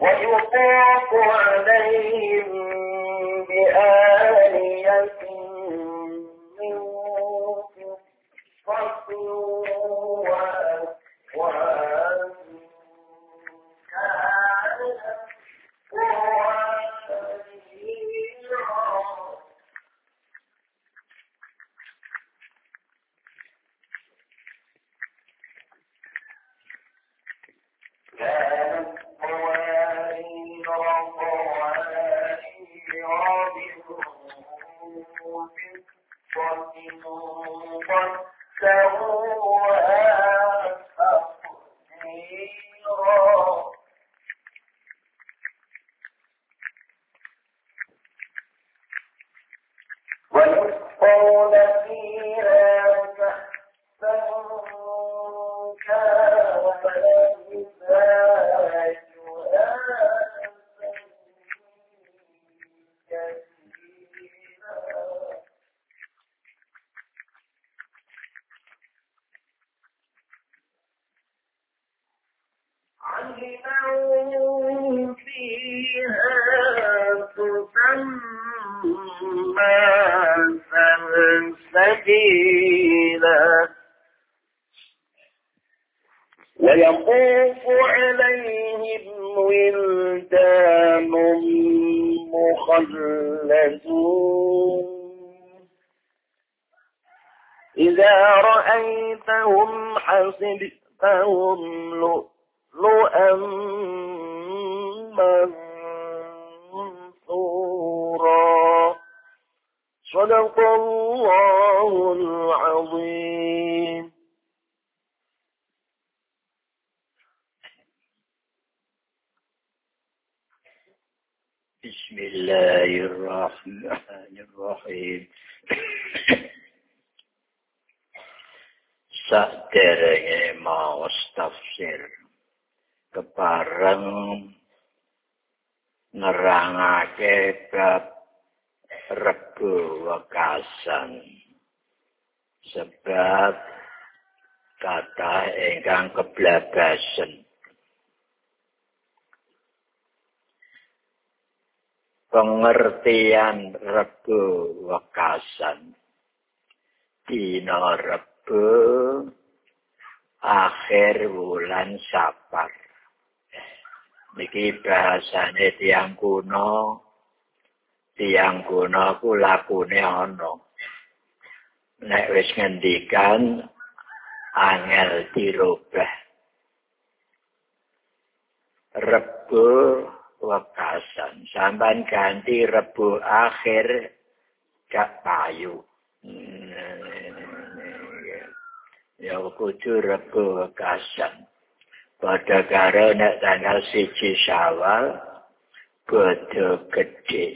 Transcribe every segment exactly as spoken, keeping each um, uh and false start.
ويطاف عليهم بآنية من فضة وأكواب كانت كانت قوارير قوارير بفضة قدروها تقديرا ويسقون فيها كأسا كان مزاجها عينا فيها تسمى سلسبيلا ويطوف عليهم ولدان مخلدون إذا رأيتهم حسبتهم لؤلؤا منثورا صدق الله العظيم. بسم الله الرحمن الرحيم. Saderenge maos tafsir kepareng nerangake bab rego wekasan sebab kata ingkang keblagasan. Pengertian rego wekasan dina rebo akhir bulan Sapar. Niki bahasane tiyang kuno, tiyang kuno ku lakune ana. Nek wis ngendikan angel dirubah. Rebo wekasan, sampean ganti rebo akhir gak payu. Ya kudu rebo wekasan. Pada karo nek tanggal siji Syawal bodo gede.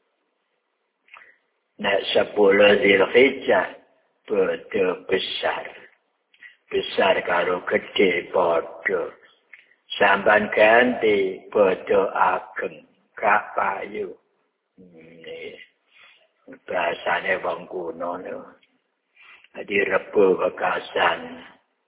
Nek sepuluh Dzulhijjah bodo besar. Besar karo gede bodo. Sampan ganti bodo ageng gak payu. Ini bahasane wong kuno lho. Jadi rebo wekasan.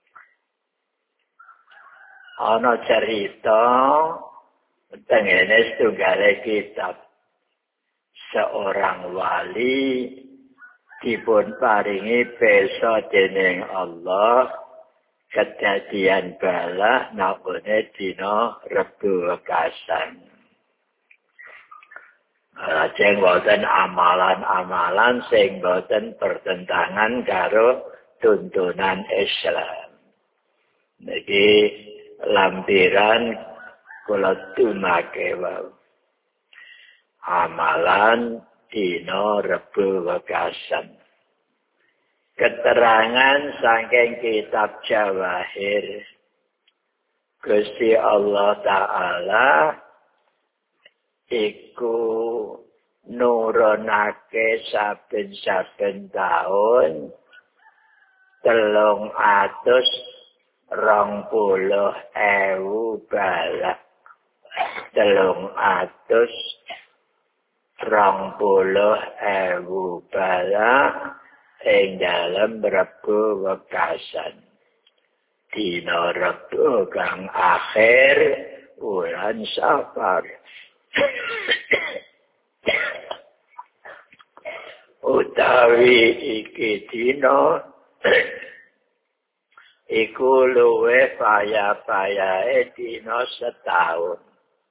Ana cerita tengene setunggal kitab seorang wali dipun paringi pesa dening Allah kedadian bala nabone dina rebo wekasan. Lajeng wonten amalan-amalan sing boten bertentangan karo tuntunan Islam. Niki lampiran kula tumake wae. Amalan dina rebo wekasan. Keterangan saking kitab Jawahir. Gusti Allah Ta'ala iku nurunake saben-saben taun telung atus rong puluh ewu balak. Telung atus rong puluh ewu balak ing dalem rebo wekasan. Dina rebo kang akhir bulan bulan Safar. Utawi iki dina iku luwih payah-payahe dina setahun.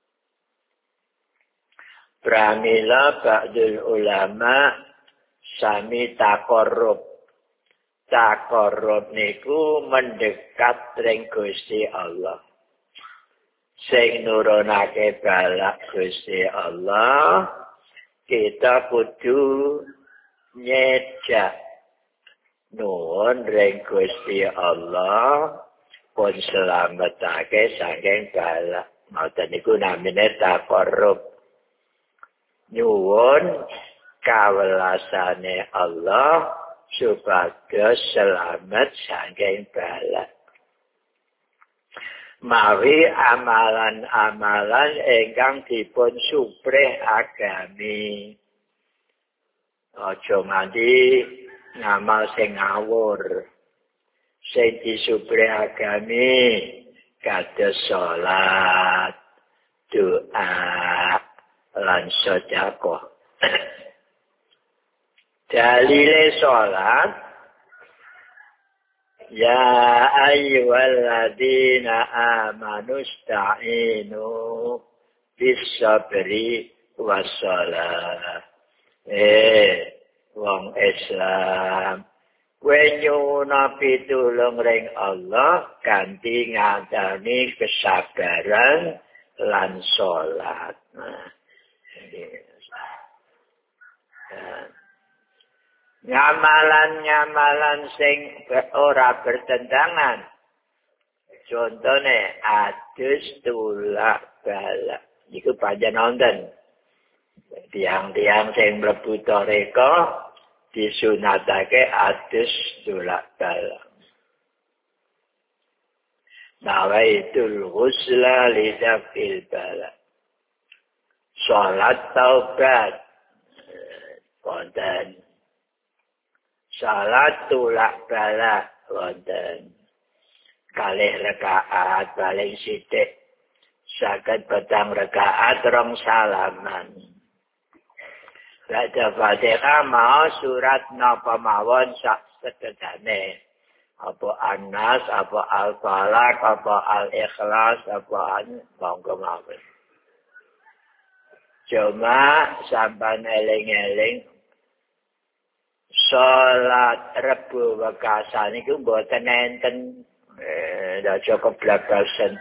Pramila ba'dul ulama sami takorrub. Takorrub niku mendekat ring Gusti Allah. Sing nurunake balak Gusti Allah, kita kudu nyejak nuwun ring Gusti Allah pun selametake saking balak. Ngoten niku namine takorrub. Nyuwun kawelasane Allah supados selamat saking balak. Mawi amalan-amalan ingkang dipun suprih agami. Aja nganti ngamal sing ngawur. Sing disuprih agami kados salat, doa, lan sedekah. Dalile salat ya ayyuhalladzina amanu ista'inu bis-sabri was-shalah. Eh, wong Islam wenyuna pitulung ring Allah kanthi ngadani kesabaran lan salat. Nah, Nyamalan-nyamalan sing ora bertentangan. Contone adus tulak balak. Iku pancen wonten. Tiang-tiang sing mlebu toreko disunatake adus tulak balak. Nawaitul ghusla lidafil balak. Salat taubat. Wonten. Salat tulak balak wonten. Kalih rakaat paling sithik. Saged petang rakaat rong salaman. Baca Fatihah mau surat napa mawon sak sekedane. Apa An-Nas, apa Al-Falaq, apa Al-Ikhlas, apa monggo mawon. Cuma sampeyan eling-eling salat Rebo wekasan iku mboten enten eh aja keblablasan.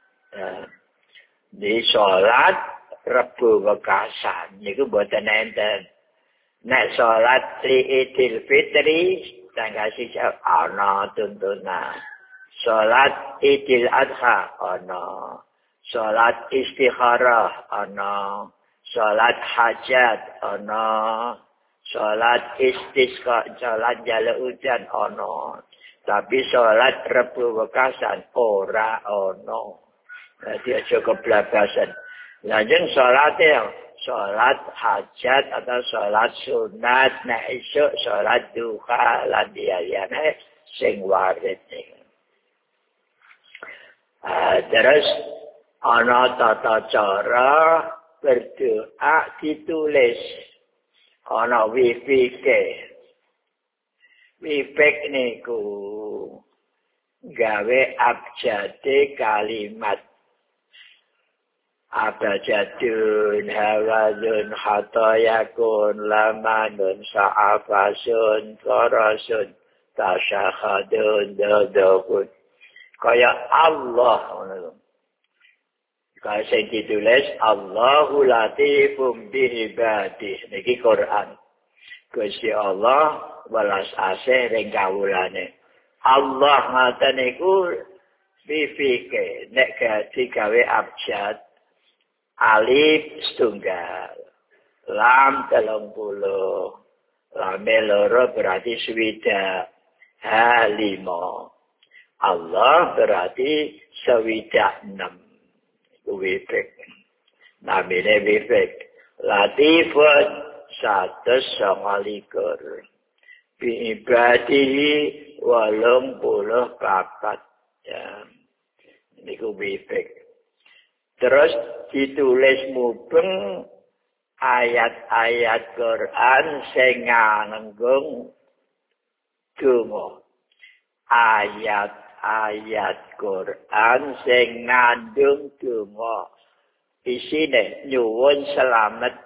Di salat Rebo wekasan niku mboten enten. Nek salat Idul Fitri tanggal siji ana tuntunan. Salat Idul Adha ana. Salat istikharah ana. Salat hajat ana. Salat istisqa, salat jala hujan ana. Tapi salat Rebo wekasan ora ana. Dadi aja keblablasan. Lajeng salate salat hajat atau salat sunat, nek esuk salat duha lan liyane sing warid. Ah, terus ana tata cara berdoa ditulis. Ana wifike. Wifik niku gawe abjade kalimat. Abjadun hawazun hatayakun lamanun sa'afasun karasun tasyahadun dodokun. Kaya Allah. Kaya sing ditulis Allahu latifum biibadih. Niki Quran. Gusti Allah welas asih ring kawulane. Allah ngoten niku bifike nek digawe abjad alif setunggal lam telung puluh lam loro berarti swidak ha lima Allah berarti swidak enam. Wifik. Namine wifik. Latifun satus sangalikur. Biibadihi walung puluh papat. Ya. Niku wifik. Terus ditulis mubeng ayat-ayat Quran sing nganggung donga. Ayat-ayat Quran sing ngandung donga. Isine nyuwun selamat.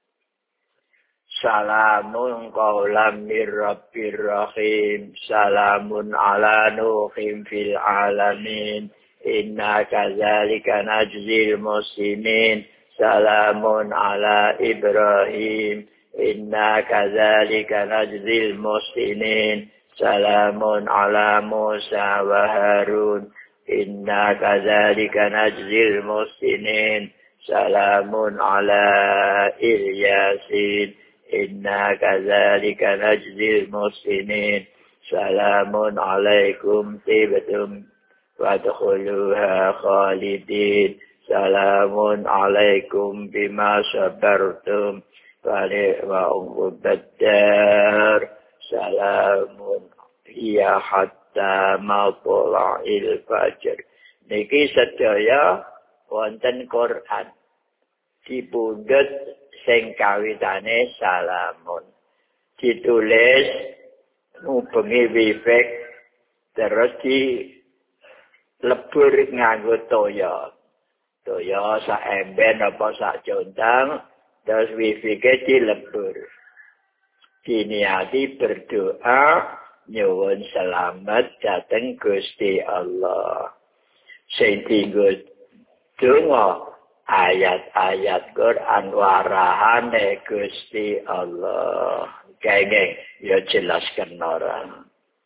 Salamun qawlam mir rabbir rahim. Salamun ala nuhim fil alamin. Inna kadzalika najzil muslimin. Salamun ala Ibrahim. Inna kadzalika najzil muslimin. Salamun ala Musa wa Harun. Inna kadzalika najzil muslimin. Salamun ala Ilyasin. Inna kadzalika najzil muslimin. Salamun alaikum tibtum wadkhuluha khalidin. Salamun alaikum bima sabartum wa ni'ma uqbaddar. Salamun hiya hatta matla'il fajr. Niki sedaya wonten Quran. Dipundhut sing kawitane salamun. Ditulis ngubengi wifek terus di lebur nganggo toya. Toya sak emben apa sak contang, terus wifike dilebur. Diniati berdoa nyuwun selamat dhateng Gusti Allah. Sing dienggo donga ayat-ayat Quran warahane Gusti Allah. Kenging ya jelasken orang.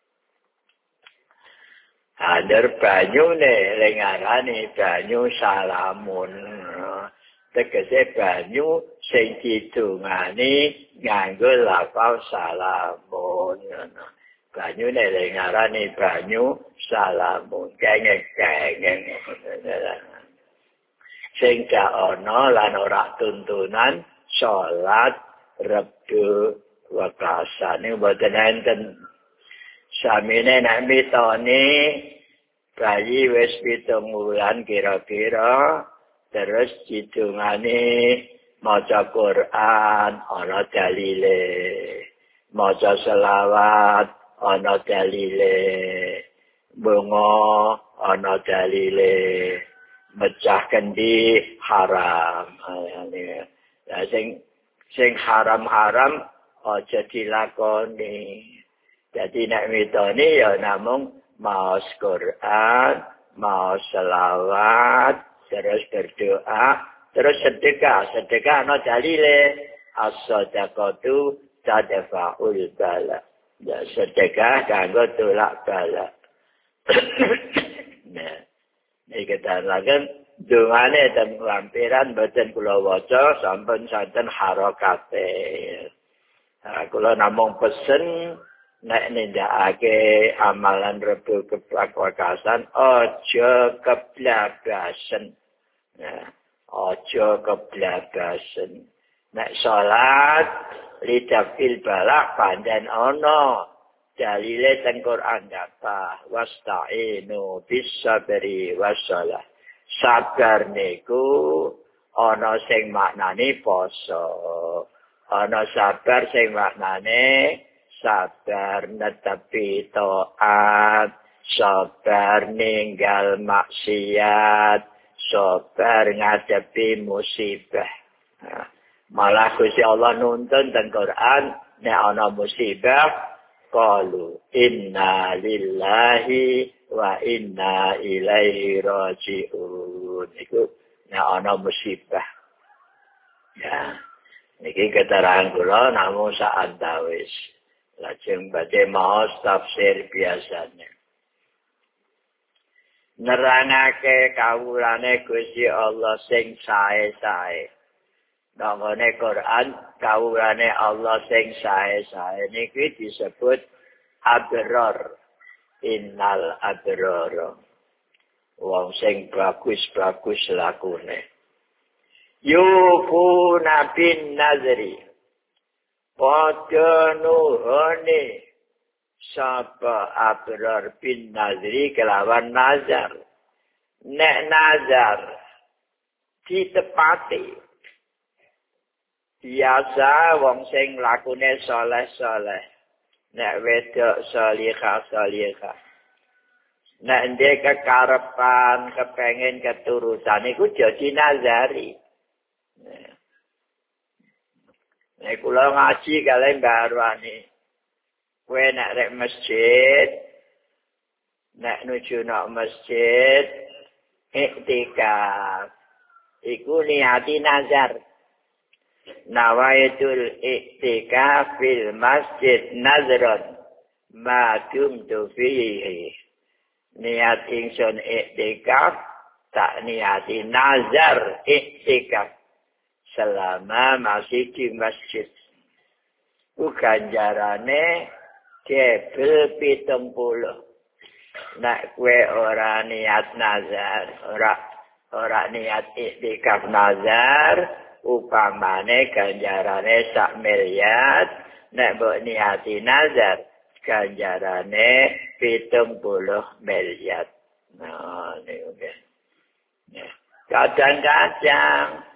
Hadir banyu ne lengarane banyu salamun. Tegese banyu sing didongani nganggo lafal salamun. Banyu ne lengarane banyu salamun. Kenging-kenging. Sing gak ana lan ora tuntunan salat Rebu wakasane mboten enten. Samine nek mitone bayi wis pitung wulan kira-kira terus didongane maca Quran ana dalile, maca selawat ana dalile, bunga ana dalile, mecah kendi haram. Ya sing sing haram-haram aja dilakoni. Jadi nek mitone ya namung maos Quran, maos selawat, terus berdoa, terus sedekah. Sedekah ana dalile as-sadaqatu tadfa'ul bala. Ya sedekah kanggo tolak bala. Nah, iki ketaraken dongane ten lampiran boten kula waca sampun santen harakate. Nah, kula namung pesen nek nindakake amalan Rebu keplakasan aja keblabasen. Nah, aja keblabasen. Nek salat lidafil balak pandan ana dalile teng Quran apa wasta'inu bis sabri wassalah. Sabar niku ana sing maknane poso. Ana sabar sing maknane sabar netepi taat, sabar ninggal maksiat, sabar ngadepi musibah. Nah, malah Gusti Allah nuntun teng Quran nek ana musibah qalu inna lillahi wa inna ilaihi raji'un. Iku nek ana musibah. Ya, niki keterangan kula namung sak antawis. Lajeng badhe maos tafsir biasanya. Nerangake kawulane Gusti Allah sing sae-sae. Nangone Quran kawulane Allah sing sae-sae niki disebut abrar. Innal abrar. Wong sing bagus-bagus lakune. Yufuna bin nazri. Pada nuhone sapa abrar bin nazri kelawan nazar. Nek nazar ditepati. Biasa wong sing lakune saleh-saleh. Nek wedok salihah-salihah. Nek ndek kekarepan, kepengin keturutan iku jadi nazari. Nek kula ngaji kalian baruane. Kowe nek rek masjid, nek nuju nang masjid, iktikaf. Iku niati nazar. Nawaitul iktikaf fil masjid nazron ma dumtu fihi. Niat ingsun iktikaf tak niati nazar iktikaf selama masih di masjid. Ku ganjarane jebel pitung puluh. Nek kowe ora niat nazar, ora ora niat iktikaf nazar, upamane ganjarane sak miliar, nek mbok niati nazar, ganjarane pitung puluh miliar. Nah, ini oke. Ya. Kadang-kadang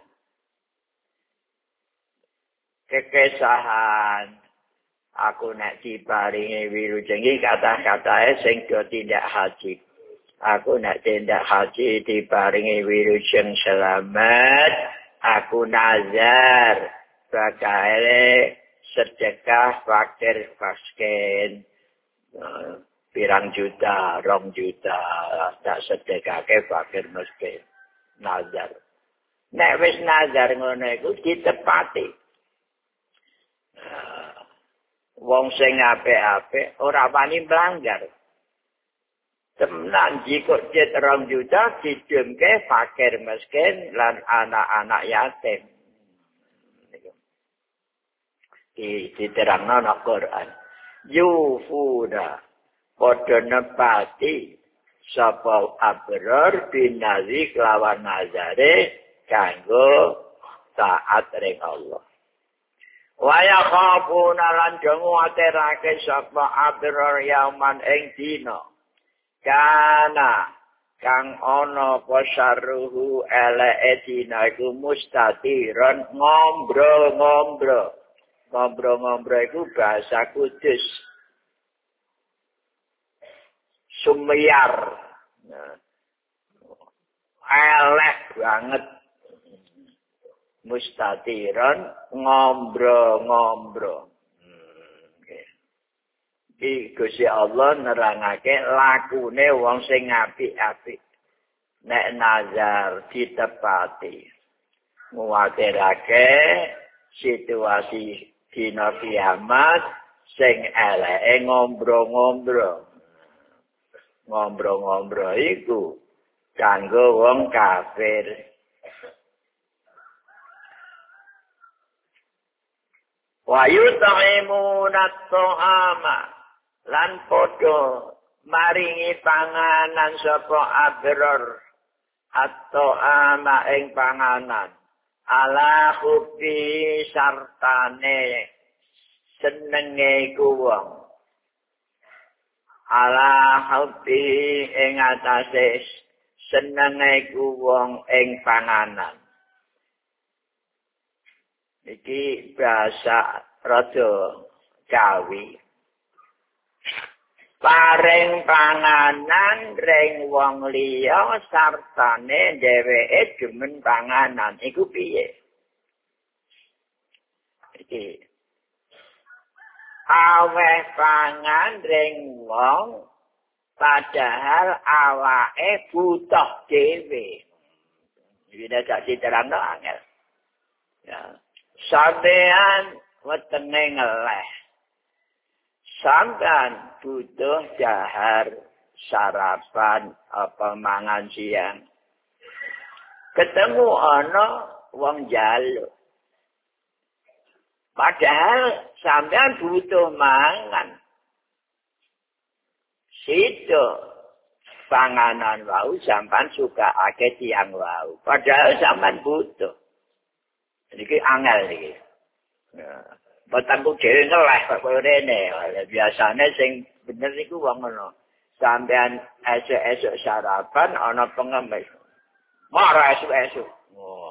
kekesahan aku nek diparingi wilujeng kata-katae sing do tindak haji. Aku nek tindak haji diparingi wilujeng selamat, aku nazar bakal sedekah fakir miskin. Pirang juta, rong juta, tak sedekahke fakir miskin. Nazar. Nek wis nazar ngono iku ditepati. Wong sing apik-apik ora wani melanggar. Tenan jika cet rong juta didumke fakir miskin lan anak-anak yatim. Di diterangno nang Quran. Yufuna padha nepati sapa abror binazi kelawan nazare kanggo taat ring Allah. Wa yakhafuna lan jangu aterake sapa abror yauman ing dina. Kana kang ana apa syarruhu eleke dina iku mustatiron ngombro-ngombro. Ngombro-ngombro iku bahasa Kudus. Sumiyar. Nah. Elek banget. Mustatiron ngombro-ngombro. Hmm, okay. Iki Gusti Allah nerangake lakune wong sing apik-apik. Nek nazar ditepati. Nguwatirake situasi dina kiamat sing eleke ngombro-ngombro. Ngombro-ngombro iku kanggo wong kafir. Wa yut'imuna at-ta'ama lan padha maringi panganan sapa abror at-ta'ama ing panganan ala hubbi sartane senenge iku wong ala hubbi ing atase senenge iku wong ing panganan. Iki bahasa rada Jawi. Paring panganan ring wong liya sartane dheweke demen panganan iku piye? Iki aweh pangan ring wong padahal awake butuh dhewe. Iki nek diterangno angel. Ya. Sampean wetenge ngeleh. Sampean butuh dahar sarapan apa mangan siang. Ketemu ana wong njaluk. Padahal sampean butuh mangan. Situ panganan wau sampean suka akeh tiyang wau. Padahal sampean butuh. Iki angel iki. Ya. Batangku dhewe ngeleh kok koyo rene. Biasane sing bener iku wong ngono. Sampean esuk-esuk sarapan ana pengemis. Marah esuk-esuk. Oh,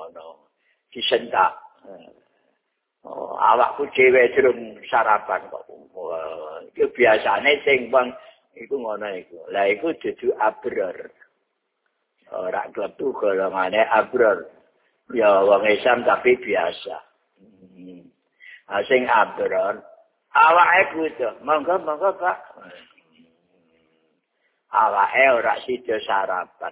disentak. Oh, awakku dhewe durung sarapan kok. Wah, iku biasane sing wong iku ngono iku. Lah iku dudu abror. Ora klebu golongane abror. Ya wong Islam tapi biasa. Hmm. Ah, sing abror awake butuh. Monggo monggo Pak. Awake ora sida sarapan.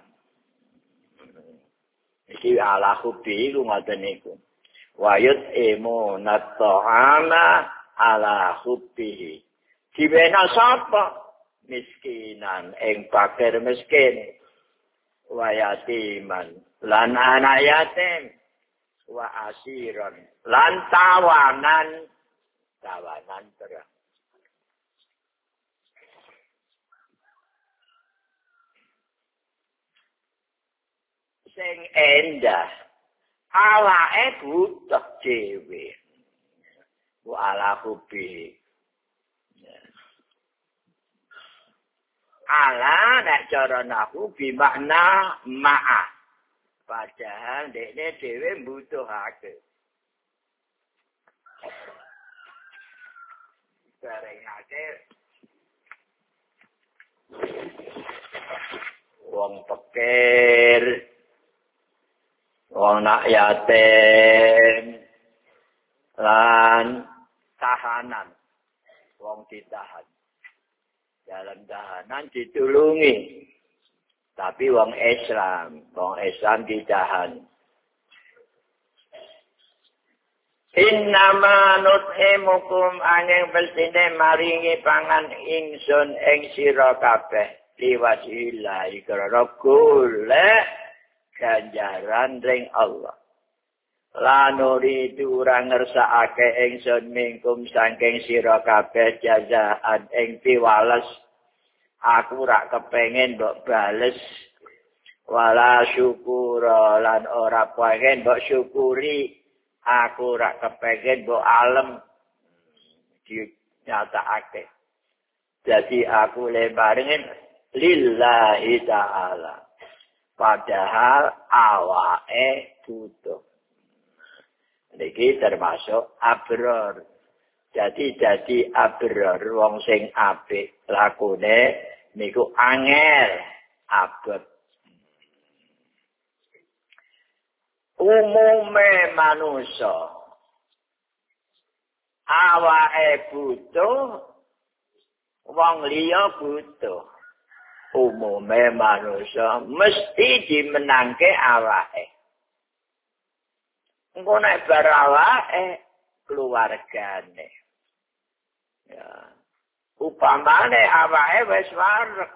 Iki ala hubi iku ngoten niku. Wayut emu nat'ama ala hubbihi. Dibena sapa? Miskinan ing fakir miskin. Wayatiman lan anak yatim. Wa asiron lan tawanan. Tawanan terus. Sing endah. Awake butuh dhewe. Wa ala hubi. Ala nek cara nahu bi makna ma'a. Padahal dekne dhewe mbutuhake. Barengake wong pikir wong nak yatim lan tahanan wong ditahan dalam tahanan ditulungi tapi wong Islam wong Islam ditahan innama nut'imukum angin beltine maringi pangan ingsun ing sira kabeh liwajillah ikra golek ganjaran ring Allah. Lanuri ora ngersakake ingsun mingkum saking sira kabeh jazaan ing piwales. Aku ora kepengin mbok bales wala syukura lan ora pengen mbok syukuri. Aku ora kepengin mbok alem dinyatakake. Jadi aku lebaringin lillahi ta'ala. Padahal awake butuh. Niki termasuk abror. Jadi jadi abror wong sing apik lakune niku angel abot. Umume manusa awake butuh wong liya butuh. Umume manusia mesti dimenangke awake. Engko nek bar awake keluargane. Ya. Upamane awake wis wareg.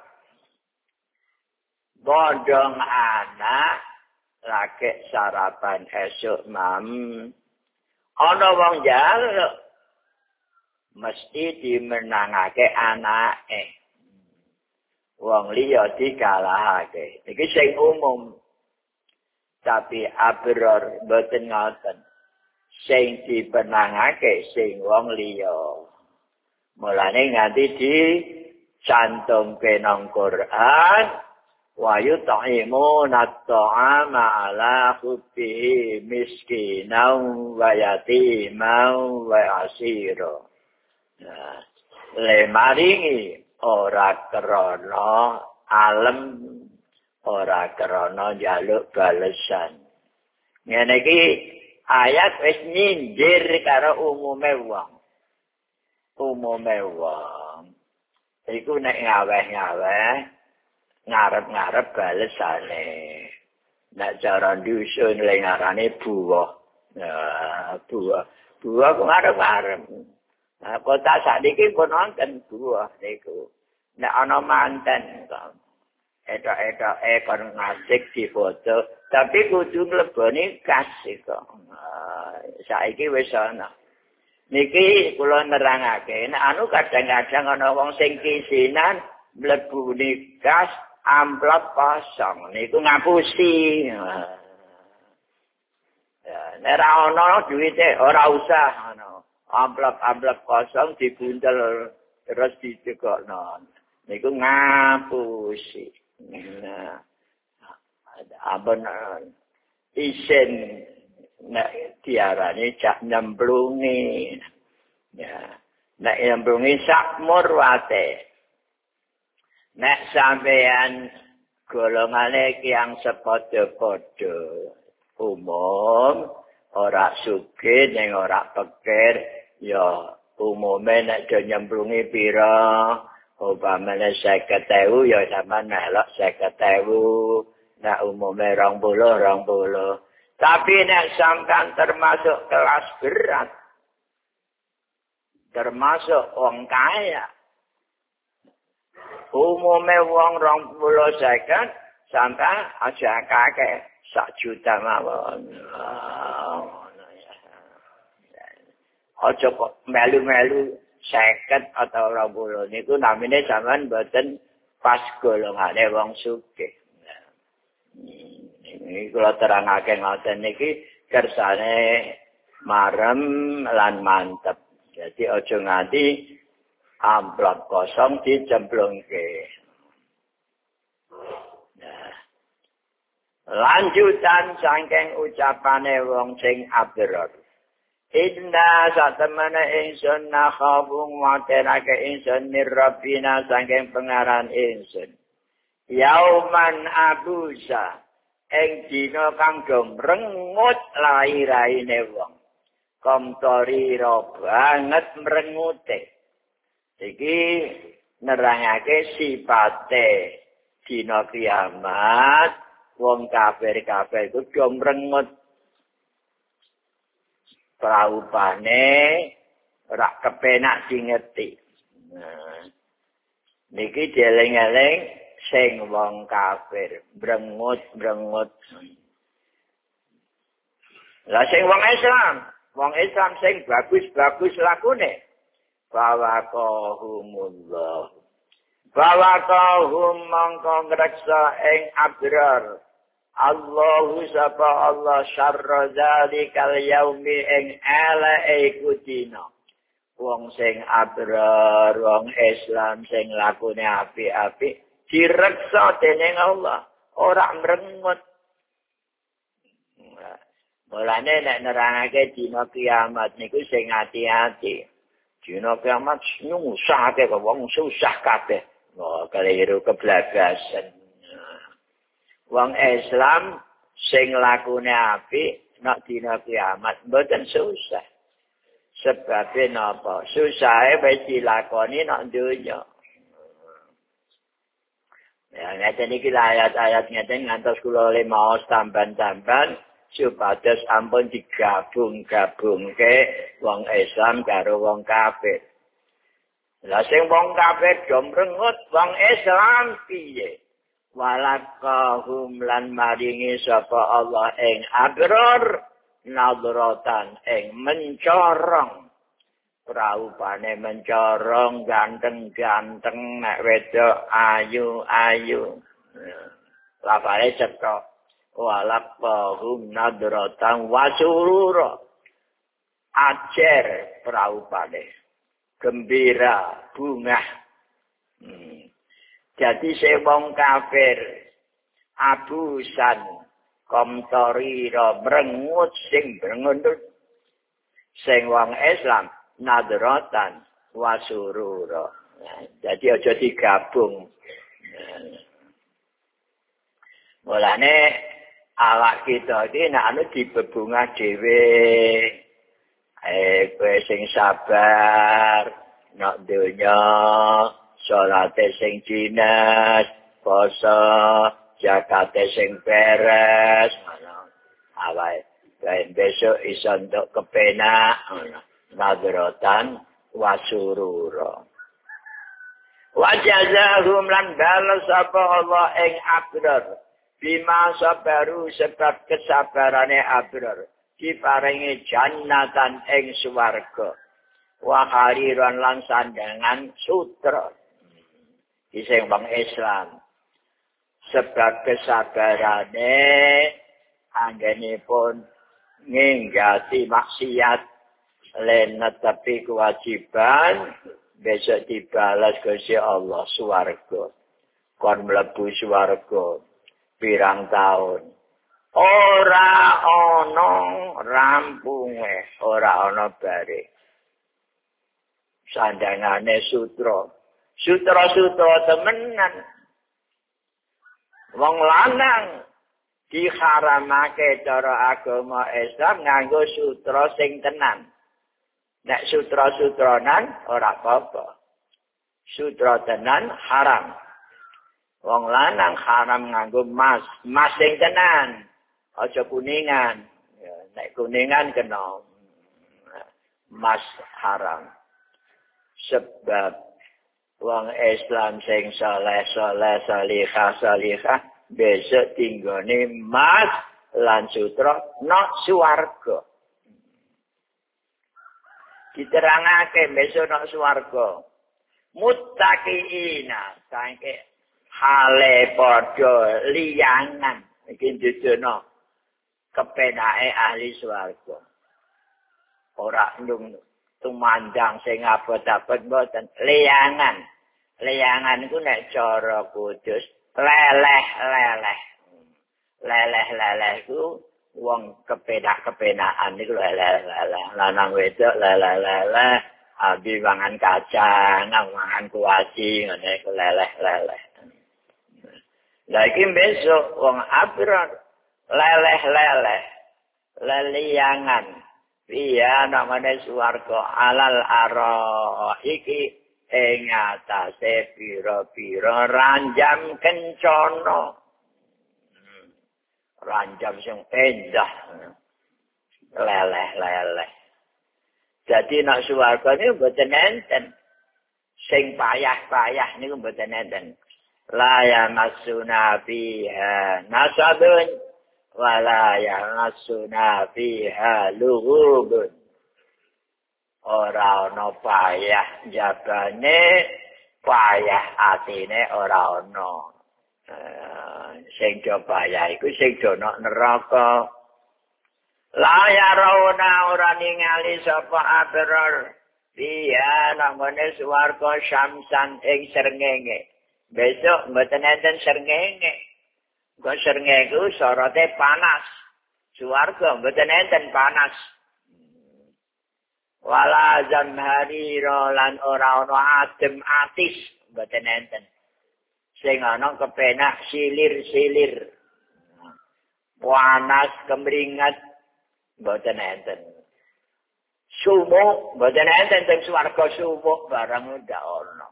Bodong anak lagi sarapan esuk mam. Ana wong njaluk mesti dimenangake anake. Wong liya dikalahake. Iki sing umum. Tapi abror boten ngoten. Sing dipenangake sing wong liya. Mulane nganti di cantumke nang Quran wa yut'imuna at-ta'ama 'ala hubbihi miskinan wa yatiman wa asira. Nah, le maringi ora krana alem ora krana njaluk balesan. Ngene iki ayat wis nyindir karo umume wong. Umume wong. Iku nek ngaweh-ngaweh ngarep-ngarep balesane. Nek cara dusun le ngarane buah. Nah, buah. Buah kok ngarep-ngarep. Nah, kota sakniki pun wonten buah niku. Nek ana manten kok. Eta-eta e kon ngasik difoto, tapi kudu mlebone kas kok. Nah, saiki wis ana. Niki kula nerangake, nek anu kadang-kadang ana wong sing kisinan mlebune kas amplop kosong. Niku ngapusi. Ya, nek ora ana duwite ora usah ana. Amplop-amplop kosong dibuntel terus dicekokno. Niku ngapusi. Nah, ampun isin nek diarani cak nyemplungi. Ya, nek nyemplungi sak murwate. Nek sampeyan golongane yang sepadha-padha umum, ora sugih ning ora pikir, ya umume nek do nyemplungi pira, upamane seket ewu ya sampean melok seket ewu. Nek umume rong puluh rong puluh. Tapi nek sampean termasuk kelas berat, termasuk wong kaya, umume wong rong puluh seket, sampean aja kakek sak juta mawon. Aja kok melu-melu seket atau rong puluh niku namine sampean mboten pas golongane wong sugih. Ini kalau terangake ngoten niki kersane marem lan mantep. Jadi aja nganti amplop kosong dicemplungke. Nah. Lanjutan saking ucapane wong sing abrar. Inna satemene ingsun nakhabung waterake ingsun nirrabbina saking pengaran ingsun. Yauman abusa ing dina kang mrengut lair-laine wong. Komtorira banget mrengute. Iki nerangake sipate dina kiamat wong kafir-kafir iku do mrengut. Praupane ora kepenak dingerti. Nah, niki dieling-eling sing wong kafir brengut-brengut. Lah sing wong Islam, wong Islam sing bagus-bagus lakune. Bawaqahumullah. Bawaqahum mangko ngreksa ing abrar. Allahu sapa Allah syarra zalikal yaumi ing eleke kudina. Wong sing abrar, wong Islam sing lakune apik-apik direksa dening Allah, ora mrengut. Mulane nek nerangake dina kiamat niku sing ati-ati. Dina kiamat nyusahake kok wong susah kabeh. Oh, keliru keblagasan. Wong Islam sing lakune apik nek dina kiamat mboten susah. Sebab napa? Susahe wis dilakoni nek donya. Ya, ngeten iki ayat-ayat ngeten ngantos kula lemaos tamban-tamban supados ampun digabung-gabungke wong Islam karo wong kafir. Lah sing wong kafir do mrengut wong Islam piye? Walaqahum lan maringi sapa Allah ing abrar nadratan ing mencorong. Praupane mencorong ganteng-ganteng nek wedok ayu-ayu. Lafale cetha walaqahum nadratan wasurura. Acer praupane gembira bungah. Hmm. Jadi sing wong kafir abusan komtorira mrengut sing brengut. Sing wong Islam nadratan wasurura. Nah, jadi aja digabung. Nah, mulane awak kita iki nek anu dibebungah dhewe. Eh kowe sing sabar, nek donya salate sing jinas, poso, zakate sing beres, ngono. Awake ben besok iso entuk kepenak, ngono. Nadratan wasurura. Wajazahum lan balas apa Allah ing abrar bima sabaru sebab kesabarane abrar diparingi jannatan ing swarga wa hariran lan sandangan sutra. Iseng bang Islam sebab kesabarane anggenipun nginggati maksiat lan netepi kewajiban besok dibalas Gusti Allah swarga. Kon mlebu swarga pirang taun. Ora ana rampung ora ana bare. Sandangane sutra. Sutra-sutra temenan. Wong lanang diharamake cara agama Islam nganggo sutra sing tenan. Nek sutra-sutranan ora apa-apa. Sutra tenan haram. Wong lanang haram nganggo emas, emas sing tenan. Aja kuningan. Ya, nek kuningan kena emas haram. Sebab wong Islam sing saleh-saleh, salihah, salihah besok tinggone emas lan sutra nok swarga. Diterangake besok nok swarga. Muttaqiina saiki hale padha liyangan iki dudono kepenake ahli swarga. Ora ndung tumandang sing abot-abot mboten liyangan. Liyangan iku nek cara kudus leleh-leleh. Leleh-leleh iku wong kepenak-kepenakan niku leleh-leleh. Lanang wedok leleh-leleh, abi mangan kacang, mangan kuaci ngene iku leleh-leleh. Lah iki besok wong abrar leleh-leleh. Leliyangan. Iya namane swarga alal ara iki ing atase pira-pira ranjam kencana. Ranjam sing endah. Leleh-leleh. Jadi nek swarga niku mboten enten sing payah-payah niku mboten enten. La yamassuna fiha nasabun wala yamassuna fiha lughubun. Ora ana payah jabane, payah atine ora ana. Uh, sing do payah iku sing do neraka. La yarawna ora ningali sapa abrar. Dia namane swarga syamsan ing srengenge. Besok mboten enten srengenge. Kok srengenge ku sorote panas. Swarga mboten enten panas. Wala zamharira lan ora ana adem atis mboten enten. Sing ana kepenak silir-silir. Panas kemringat mboten enten. Sumuk mboten enten teng swarga sumuk barang ndak ana.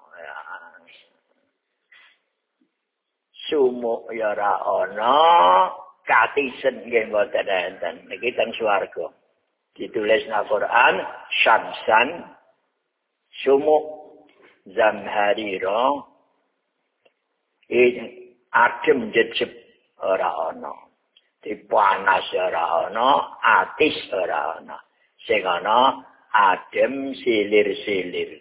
Sumuk ya ora ana, katisen nggih mboten enten. Niki teng swarga. Ditulis na Quran syamsan sumuk zamharira ini adem jejeb ora ana. Dipanas ora ana, atis ora ana. Sing ana adem silir-silir.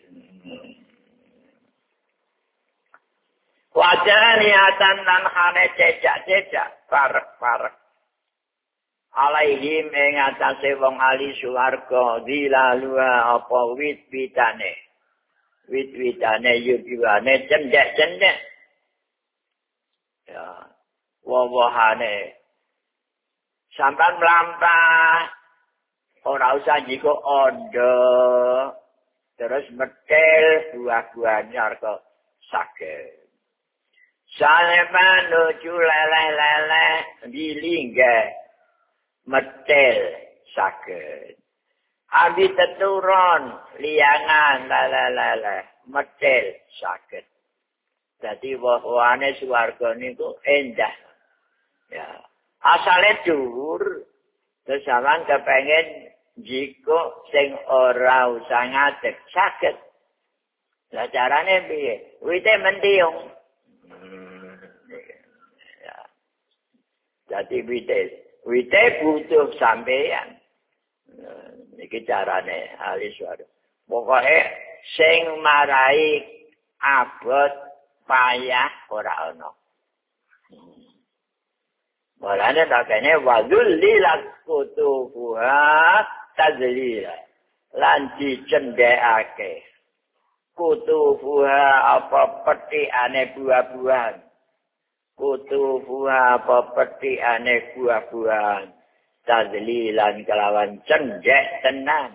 Wajaniatan lan khane cecak-cecak parek-parek. Alaihim ing atase wong ahli swarga dilalua apa wit-witane. Wit-witane yubiwane cendek-cendek. Ya, wawahane sampan mlampah ora usah jiko ondo terus metel buah-buahane arep saged. Saleman nuju leleh-leleh dilingga metel saged. Abi teturon liangan leleh-leleh metel saged. Dadi woh-wohane swarga niku endah. Ya, asale dhuwur terus sampean kepengin jiko sing ora usah ngadeg saged. Lah carane piye? Wite mentiung. Hmm. Ya. Jadi wite, wite butuh sampeyan. Nah, iki carane ahli swarga. Pokoke sing marai abot payah ora ana. Mulane dakene wadullilat kutubuha tadlila. Lan dicendhekake. Kutubuha apa petikane buah-buahan. Kutubuha apa petikane buah-buahan. tadlilan kelawan cendek tenan.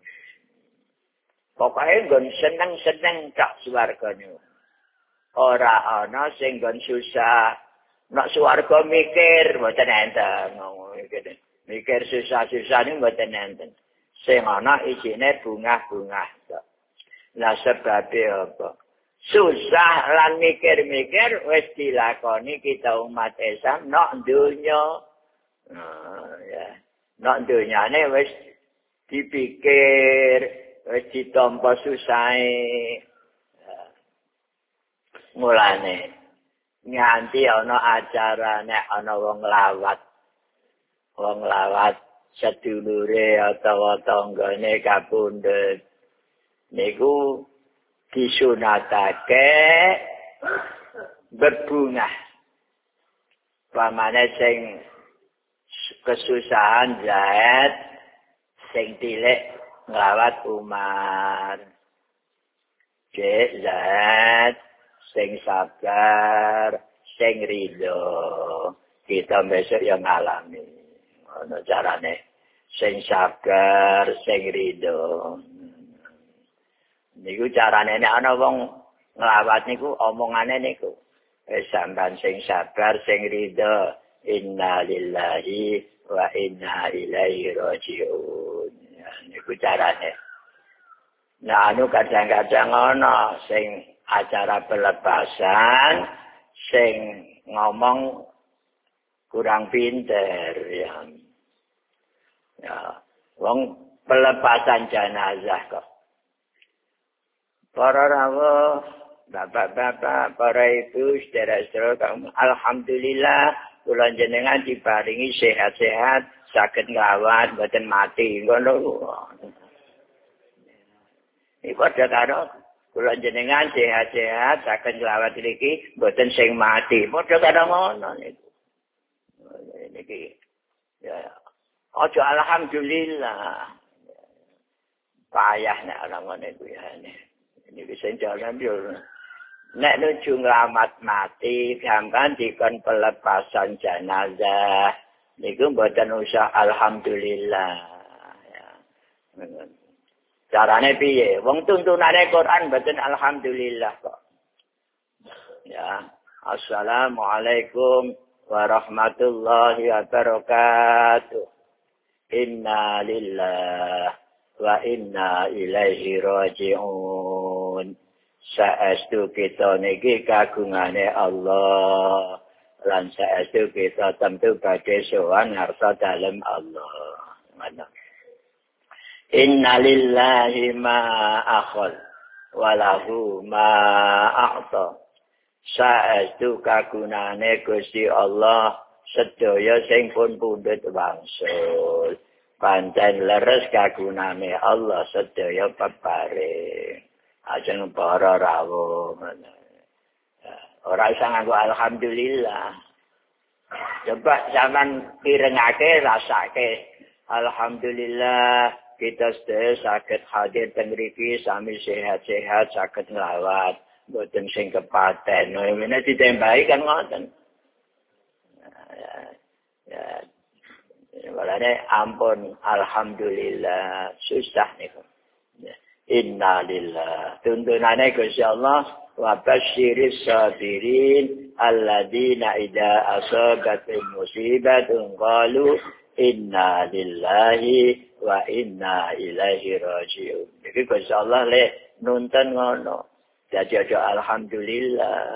Pokoke nggon seneng-seneng tak swarga niku. Ora ana sing nggon susah. Nek swarga mikir mboten enten ngono iki. Mikir susah-susah niku mboten enten. Sing ana isine bungah-bungah tok. Lah sebabe apa? Susah lan mikir-mikir wis dilakoni kita umat Islam nok donya. Nah, ya. Nok donyane wis dipikir, wis ditampa susahe. Mulane nganti ana acara nek ana wong lawat. Wong lawat sedulure utawa tanggane kapundhut niku disunatake berbungah. Pamane sing kesusahan Zaid, sing tilik nglawat Umar. Cek Zaid, sing sabar, sing ridho. Kita besok yang ngalami. Ono carane sing sabar, sing ridho. Niku carane nek ana wong nglawat niku omongane niku. Wis sampean sing sabar, sing ridho. Inna lillahi wa inna ilaihi raji'un. Ya, niku carane. Nah, anu kadang-kadang ana sing acara pelepasan sing ngomong kurang pinter ya. Ya, wong pelepasan jenazah kok. Para rawuh, bapak-bapak, para ibu, saudara-saudara kaum, alhamdulillah kula jenengan diparingi sehat-sehat, saged nglawat mboten mati ngono. Iki padha karo kula jenengan sehat-sehat, saged nglawat iki mboten sing mati. Padha karo ngono niku. Niki ya aja alhamdulillah. Payah nek ana ngene kuwi ya. Niki sing jalan yo. Nek nuju nglamat mati, gampang dikon pelepasan jenazah. Niku mboten usah alhamdulillah. Ya. Carane piye? Wong tuntunane Quran mboten alhamdulillah kok. Ya. Assalamualaikum warahmatullahi wabarakatuh. Inna lillahi wa inna ilaihi raji'un. Saestu kita niki kagungane Allah. Lan saestu kita tentu badhe sowan ngarsa dalem Allah. Mana? Inna lillahi ma akhad wa lahu ma a'ta. Saestu kagunane Gusti Allah sedaya sing pun pundhut wangsul. Pancen leres kagunane Allah sedaya peparing. Ajeng para rawuh. Ora isa nganggo alhamdulillah. Coba zaman pirengake rasake. Alhamdulillah kita sedaya saged hadir teng mriki sami sehat-sehat saged nglawat. Mboten sing kepaten. Mene ditembaki kan ngoten. Ya. Ya. Walane ampun alhamdulillah susah niku. Inna lillah. Tuntunane Gusti Allah wa basyiris sabirin alladzina idza asabatum musibatun qalu inna lillahi wa inna ilaihi raji'un. Iki Gusti Allah le nuntun ngono. Dadi aja alhamdulillah.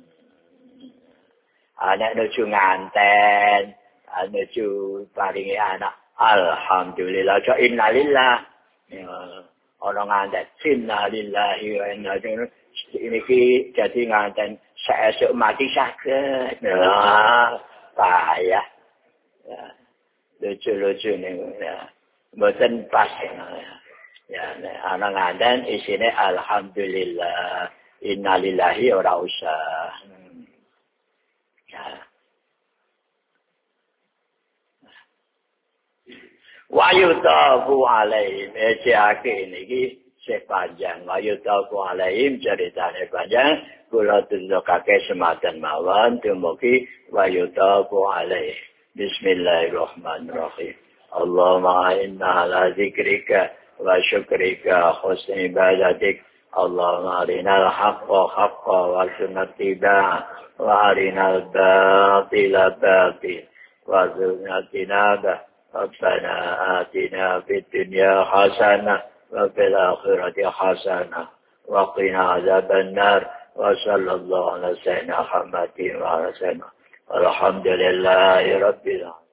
Anak nuju nganten, anak nuju paringi anak alhamdulillah. Aja innalillah. Ya. Orang nganten inna lillahi wa inna ilaihi niki jadi nganten seesuk mati saged. Nah, payah. Ya. Lucu-lucu niku ya. Mboten pas ya. Ya, ana nganten isine alhamdulillah. Inna lillahi ora usah. Ya. Wa yutafu alaihim ejake niki sepanjang wa yutafu alaihim ceritane panjang kula tunjukake sematen mawon dumugi wa yutafu alaihim Bismillahirrahmanirrahim. Allahumma inna ala zikrika wa syukrika husni ibadatik. Allahumma arinal haqqa haqqa wa sunnatibah wa arinal batila batil wa sunnatinabah. Rabbana atina fid dunya hasanah wa fil akhirati hasanah wa qina adzabannar wa sallallahu ala sayyidina Muhammadin wa ala sayyidina alhamdulillahi rabbil alamin.